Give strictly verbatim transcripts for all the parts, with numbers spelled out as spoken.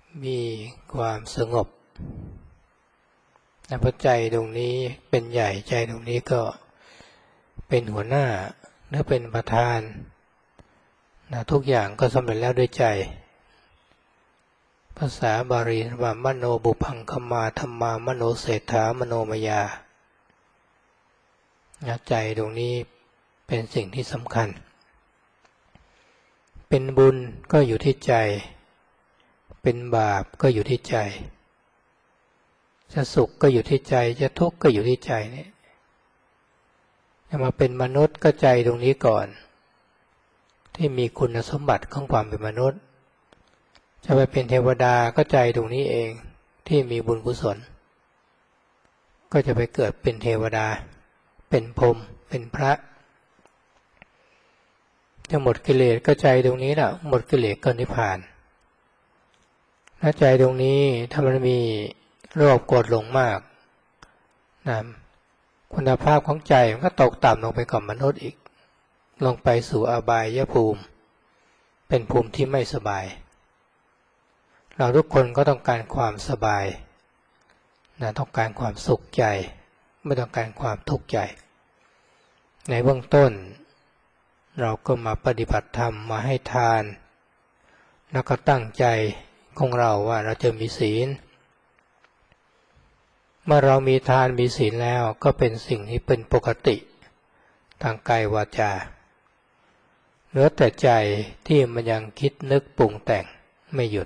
มีความสงบนะเพราะใจตรงนี้เป็นใหญ่ใจตรงนี้ก็เป็นหัวหน้าหรือเป็นประธานนะทุกอย่างก็สำเร็จแล้วด้วยใจภาษาบาลีว่ามโนบุพังคมาธัมมามโนเศรษฐามโนมยานะใจตรงนี้เป็นสิ่งที่สำคัญเป็นบุญก็อยู่ที่ใจเป็นบาปก็อยู่ที่ใจจะสุขก็อยู่ที่ใจจะทุกข์ก็อยู่ที่ใจเนี่ยจะมาเป็นมนุษย์ก็ใจตรงนี้ก่อนที่มีคุณสมบัติของความเป็นมนุษย์จะไปเป็นเทวดาก็ใจตรงนี้เองที่มีบุญกุศลก็จะไปเกิดเป็นเทวดาเป็นพรหมเป็นพระจะหมดกิเลสก็ใจตรงนี้แหละหมดกิเลสก็นิพพานถ้าใจตรงนี้ถ้ามันมีโลภโกรธหลงมากนะคุณภาพของใจมันก็ตกต่ำลงไปกับมนุษย์อีกลงไปสู่อบายภูมิเป็นภูมิที่ไม่สบายเราทุกคนก็ต้องการความสบายนะต้องการความสุขใจไม่ต้องการความทุกข์ใจในเบื้องต้นเราก็มาปฏิบัติธรรมมาให้ทานแล้วก็ตั้งใจของเราว่าเราจะมีศีลเมื่อเรามีทานมีศีลแล้วก็เป็นสิ่งที่เป็นปกติทางกายวาจาเหลือแต่ใจที่มันยังคิดนึกปรุงแต่งไม่หยุด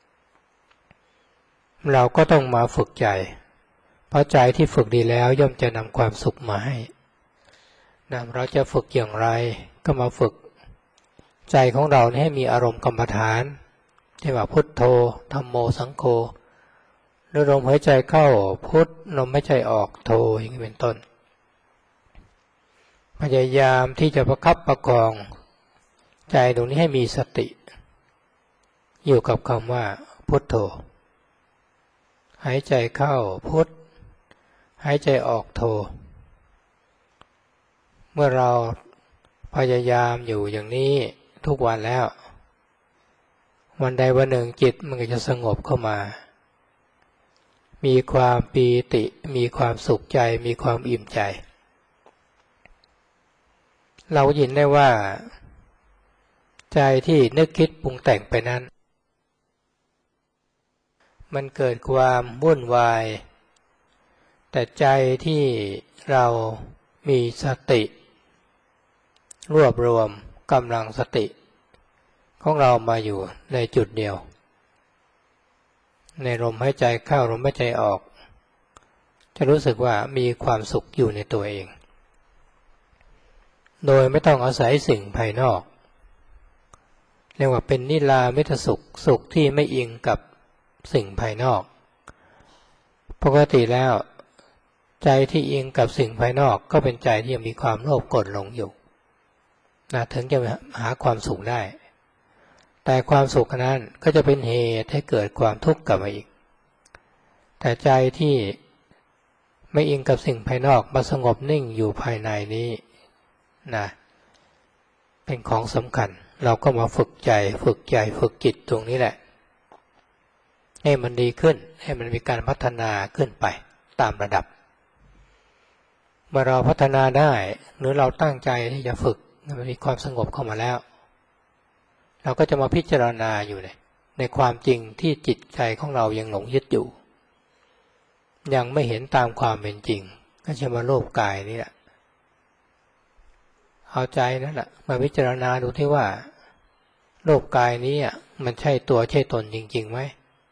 เราก็ต้องมาฝึกใจเพราะใจที่ฝึกดีแล้วย่อมจะนำความสุขมาให้นะเราจะฝึกอย่างไรก็มาฝึกใจของเราให้มีอารมณ์กรรมฐานที่ว่าพุทโธธัมโมสังโฆหรือลมหายใจเข้าพุทลมหายใจออกโธอย่างนี้เป็นต้นพยายามที่จะประคับประคองใจตรงนี้ให้มีสติอยู่กับคำว่าพุทโธหายใจเข้าพุทหายใจออกโธเมื่อเราพยายามอยู่อย่างนี้ทุกวันแล้ววันใดวันหนึ่งจิตมันก็จะสงบเข้ามามีความปีติมีความสุขใจมีความอิ่มใจเราเห็นได้ว่าใจที่นึกคิดปรุงแต่งไปนั้นมันเกิดความวุ่นวายแต่ใจที่เรามีสติรวบรวมกำลังสติของเรามาอยู่ในจุดเดียวในลมหายใจเข้าลมหายใจออกจะรู้สึกว่ามีความสุขอยู่ในตัวเองโดยไม่ต้องอาศัยสิ่งภายนอกเรียกว่าเป็นนิรามิตสุขสุขที่ไม่อิงกับสิ่งภายนอกปกติแล้วใจที่อิงกับสิ่งภายนอกก็เป็นใจที่ยังมีความโลภโกรธหลงอยู่นะถึงจะหาความสุขได้แต่ความสุขนั้นก็จะเป็นเหตุให้เกิดความทุกข์กลับมาอีกแต่ใจที่ไม่อิงกับสิ่งภายนอกมาสงบนิ่งอยู่ภายในนี้นะเป็นของสำคัญเราก็มาฝึกใจฝึกใจฝึกจิตตรงนี้แหละให้มันดีขึ้นให้มันมีการพัฒนาขึ้นไปตามระดับเมื่อเราพัฒนาได้หรือเราตั้งใจที่จะฝึกมันมีความสงบเข้ามาแล้วเราก็จะมาพิจารณาอยู่ในในความจริงที่จิตใจของเรายังหลงยึดอยู่ยังไม่เห็นตามความเป็นจริงก็จะมาโลภกายนี่แหละเอาใจนั่นแหละมาพิจารณาดูที่ว่าโลภกายนี้มันใช่ตัวใช่ตนจริงๆไหม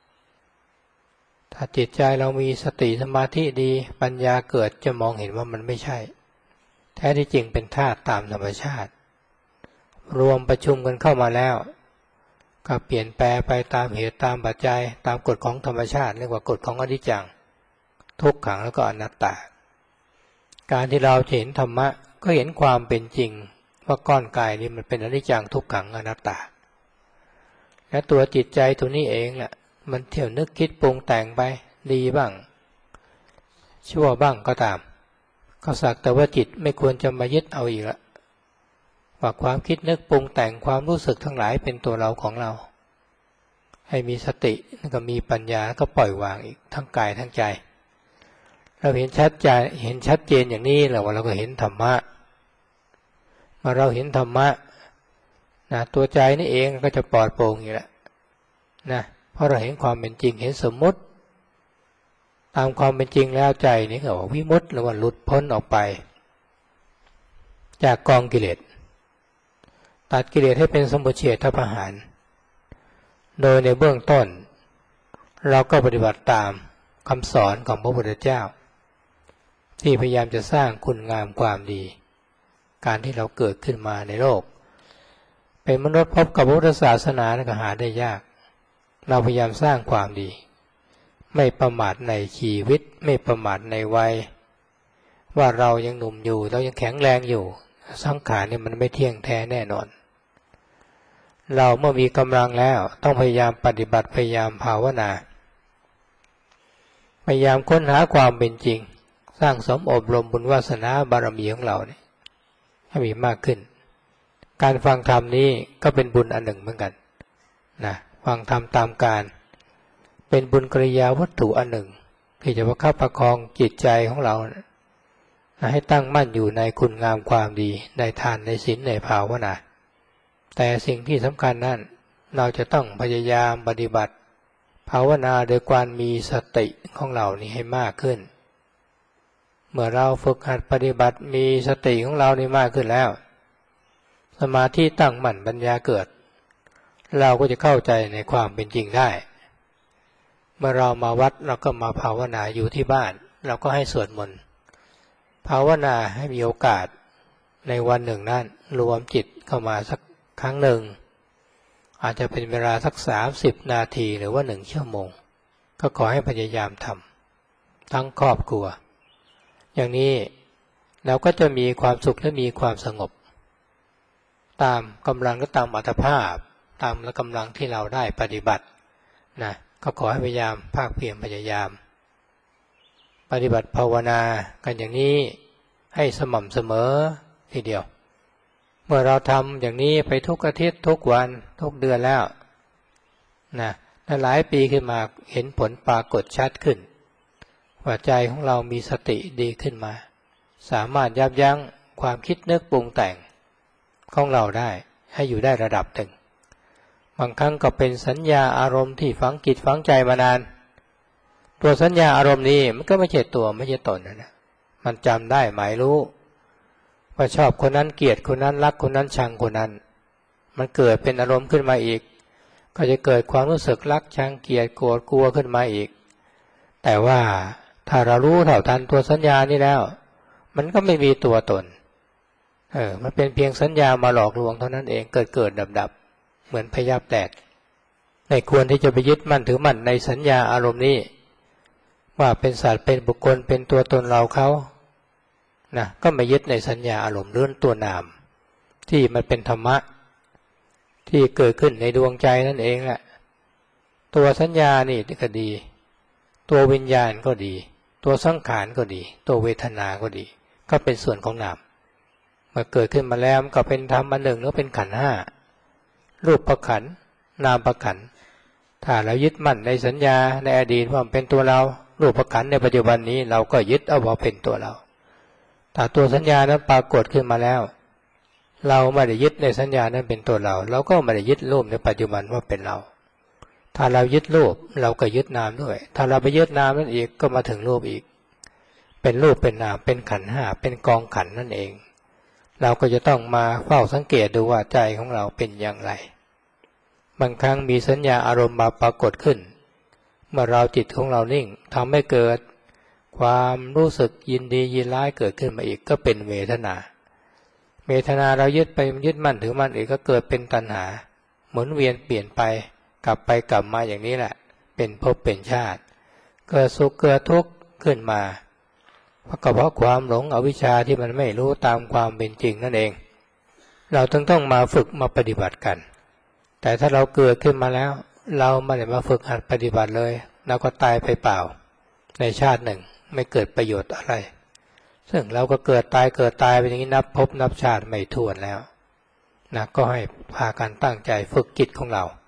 ถ้าจิตใจเรามีสติสมาธิดีปัญญาเกิดจะมองเห็นว่ามันไม่ใช่แท้ที่จริงเป็นธาตุตามธรรมชาติรวมประชุมกันเข้ามาแล้วก็เปลี่ยนแปลไปตามเหตุตามปัจจัยตามกฎของธรรมชาติเรียกว่ากฎของอนิจจังทุกขังแล้วก็อนัตตาการที่เราเห็นธรรมะก็เห็นความเป็นจริงว่าก้อนกายนี้มันเป็นอนิจจังทุกขังอนัตตาและตัวจิตใจตัวนี้เองแหละมันเที่ยวนึกคิดปรุงแต่งไปดีบ้างชั่วบ้างก็ตามก็สักแต่ว่าจิตไม่ควรจะมายึดเอาอีกละว่าความคิดนึกปรุงแต่งความรู้สึกทั้งหลายเป็นตัวเราของเราให้มีสติแล้วก็มีปัญญาแล้วก็ปล่อยวางอีกทั้งกายทั้งใจเราเห็นชัดใจเห็นชัดเจนอย่างนี้แล้วเราก็เห็นธรรมะเมื่อเราเห็นธรรมะนะตัวใจนี่เองก็จะปลอดโปร่งอยู่แล้วนะเพราะเราเห็นความเป็นจริงเห็นสมมุติตามความเป็นจริงแล้วใจนี่ก็วิมุตติหรือว่าหลุดพ้นออกไปจากกองกิเลสตัดกิเลสให้เป็นสมุจเฉทประหารโดยในเบื้องต้นเราก็ปฏิบัติตามคำสอนของพระพุทธเจ้าที่พยายามจะสร้างคุณงามความดีการที่เราเกิดขึ้นมาในโลกเป็นมนุษย์พบกับพุทธศาสนาก็หาได้ยากเราพยายามสร้างความดีไม่ประมาทในชีวิตไม่ประมาทในวัยว่าเรายังหนุ่มอยู่เรายังแข็งแรงอยู่สังขารนี่มันไม่เที่ยงแท้แน่นอนเราเมื่อมีกำลังแล้วต้องพยายามปฏิบัติพยายามภาวนาพยายามค้นหาความเป็นจริงสร้างสมอบรมบุญวาสนาบารมีของเราเนี่ยให้มีมากขึ้นการฟังธรรมนี้ก็เป็นบุญอันหนึ่งเหมือนกันนะฟังธรรมตามการเป็นบุญกิริยาวัตถุอันหนึ่งที่จะประคับประคองจิตใจของเรานะให้ตั้งมั่นอยู่ในคุณงามความดีในทานในศีลในภาวนาแต่สิ่งที่สำคัญนั้นเราจะต้องพยายามปฏิบัติภาวนาโดยการมีสติของเรานี่ให้มากขึ้นเมื่อเราฝึกหัดปฏิบัติมีสติของเรานี่มากขึ้นแล้วสมาธิตั้งมั่นปัญญาเกิดเราก็จะเข้าใจในความเป็นจริงได้เมื่อเรามาวัดเราก็มาภาวนาอยู่ที่บ้านเราก็ให้สวดมนต์ภาวนาให้มีโอกาสในวันหนึ่งนั้นรวมจิตเข้ามาสักครั้งหนึ่งอาจจะเป็นเวลาสักสามสิบนาทีหรือว่าหนึ่งชั่วโมงก็ขอให้พยายามทำทั้งครอบครัวอย่างนี้เราก็จะมีความสุขและมีความสงบตามกำลังและตามอัตภาพตามกำลังที่เราได้ปฏิบัตินะก็ขอให้พยายามภาคเพียรพยายามปฏิบัติภาวนากันอย่างนี้ให้สม่ำเสมอทีเดียวเมื่อเราทำอย่างนี้ไปทุกอาทิตย์ทุกวันทุกเดือนแล้วนะหลายปีขึ้นมาเห็นผลปรากฏชัดขึ้นว่าใจของเรามีสติดีขึ้นมาสามารถยับยั้งความคิดนึกปรุงแต่งของเราได้ให้อยู่ได้ระดับหนึ่งบางครั้งก็เป็นสัญญาอารมณ์ที่ฝังจิตฝังใจมานานตัวสัญญาอารมณ์นี้มันก็ไม่ใช่ตัวไม่ใช่ตนนะมันจำได้หมายรู้ว่าชอบคนนั้นเกลียดคนนั้นรักคนนั้นชังคนนั้นมันเกิดเป็นอารมณ์ขึ้นมาอีกก็จะเกิดความรู้สึกรักชังเกลียดโกรธกลัวขึ้นมาอีกแต่ว่าถ้าเรารู้เท่าทันตัวสัญญานี้แล้วมันก็ไม่มีตัวตนเออมันเป็นเพียงสัญญามาหลอกลวงเท่านั้นเองเกิดเกิดดับดับเหมือนพยาบแตกไม่ควรที่จะไปยึดมั่นถือมั่นในสัญญาอารมณ์นี้ว่าเป็นสัตว์เป็นบุคคลเป็นตัวตนเราเขานะก็ไม่ยึดในสัญญาอารมณ์เรื่องตัวนามที่มันเป็นธรรมะที่เกิดขึ้นในดวงใจนั่นเองแหละตัวสัญญานี่ก็ดีตัววิญญาณก็ดีตัวสังขารก็ดีตัวเวทนาก็ดีก็เป็นส่วนของนามเมื่อเกิดขึ้นมาแล้วก็เป็นธรรมอันหนึ่งหรือเป็นขันธ์ห้ารูปประขันธ์นามประขันธ์ถ้าเรายึดมั่นในสัญญาในอดีตว่าเป็นตัวเรารูปประขันธ์ในปัจจุบันนี้เราก็ยึดเอาว่าเป็นตัวเราถ้าตัวสัญญานั้นปรากฏขึ้นมาแล้วเราไม่ได้ยึดในสัญญานั้นเป็นตัวเราเราก็ไม่ได้ยึดรูปในปัจจุบันว่าเป็นเราถ้าเรายึดรูปเราก็ยึดนามด้วยถ้าเราไปยึดนามนั่นอีกก็มาถึงรูปอีกเป็นรูปเป็นนามเป็นขันธ์ห้าเป็นกองขันธ์นั่นเองเราก็จะต้องมาเฝ้าสังเกตดูว่าใจของเราเป็นอย่างไรบางครั้งมีสัญญาอารมณ์มาปรากฏขึ้นเมื่อเราจิตของเรานิ่งทำให้เกิดความรู้สึกยินดียินร้ายเกิดขึ้นมาอีกก็เป็นเวทนาเวทนาเรายึดไปยึดมั่นถือมั่นอีกก็เกิดเป็นตัณหาหมุนเวียนเปลี่ยนไปกลับไปกลับมาอย่างนี้แหละเป็นภพเป็นชาติเกิดสุขเกิดทุกข์ขึ้นมาเพราะเพราะความหลงอวิชชาที่มันไม่รู้ตามความเป็นจริงนั่นเองเราต้องต้องมาฝึกมาปฏิบัติกันแต่ถ้าเราเกิดขึ้นมาแล้วเราไม่ได้มาฝึกหัดปฏิบัติเลยเราก็ตายไปเปล่าในชาติหนึ่งไม่เกิดประโยชน์อะไรซึ่งเราก็เกิดตายเกิดตายไปอย่างนี้นับภพนับชาติไม่ถ้วนแล้วนะก็ให้พากันตั้งใจฝึกจิตของเรา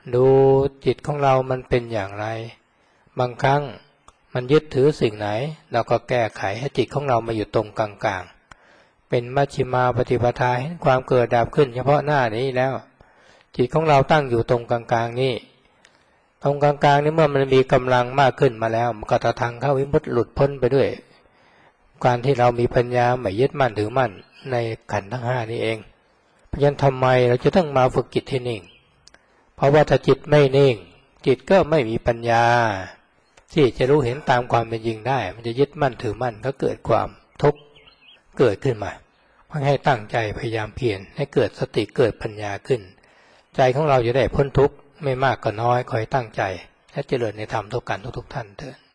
ดูจิตของเรามันเป็นอย่างไรบางครั้งมันยึดถือสิ่งไหนเราก็แก้ไขให้จิตของเรามาอยู่ตรงกลางๆเป็นมัชฌิมาปฏิปทาเห็นความเกิดดับขึ้นเฉพาะหน้านี้แล้วจิตของเราตั้งอยู่ตรงกลางๆนี่ตรงกลางๆนี่เมื่อมันมีกำลังมากขึ้นมาแล้วมันก็จะทางเข้าวิมุตติหลุดพ้นไปด้วยการที่เรามีปัญญาไม่ยึดมั่นถือมั่นในขันธ์ทั้งห้านี้เองเพราะฉะนั้นทำไมเราจะต้องมาฝึกจิตให้นิ่งเพราะว่าถ้าจิตไม่นิ่งจิตก็ไม่มีปัญญาที่จะรู้เห็นตามความเป็นจริงได้มันจะยึดมั่นถือมั่นก็เกิดความทุกข์เกิดขึ้นมาเพราะให้ตั้งใจพยายามเพียรให้เกิดสติเกิดปัญญาขึ้นใจของเราจะได้พ้นทุกข์ไม่มากก็น้อยคอยตั้งใจและเจริญในธรรมทุกกันทุกๆท่านเถิด